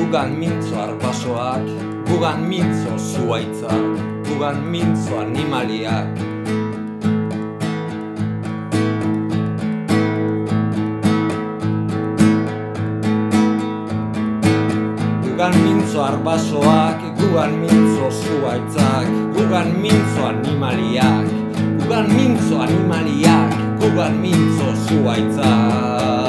gugan mintzo arbasoak, gugan mintzo zuaitzak, gugan mintzo animaliak. Gugan mintzo arbasoak, gugan mintzo zuaitzak, gugan mintzo animaliak, gugan mintzo animaliak, gugan mintzo zuaitzak.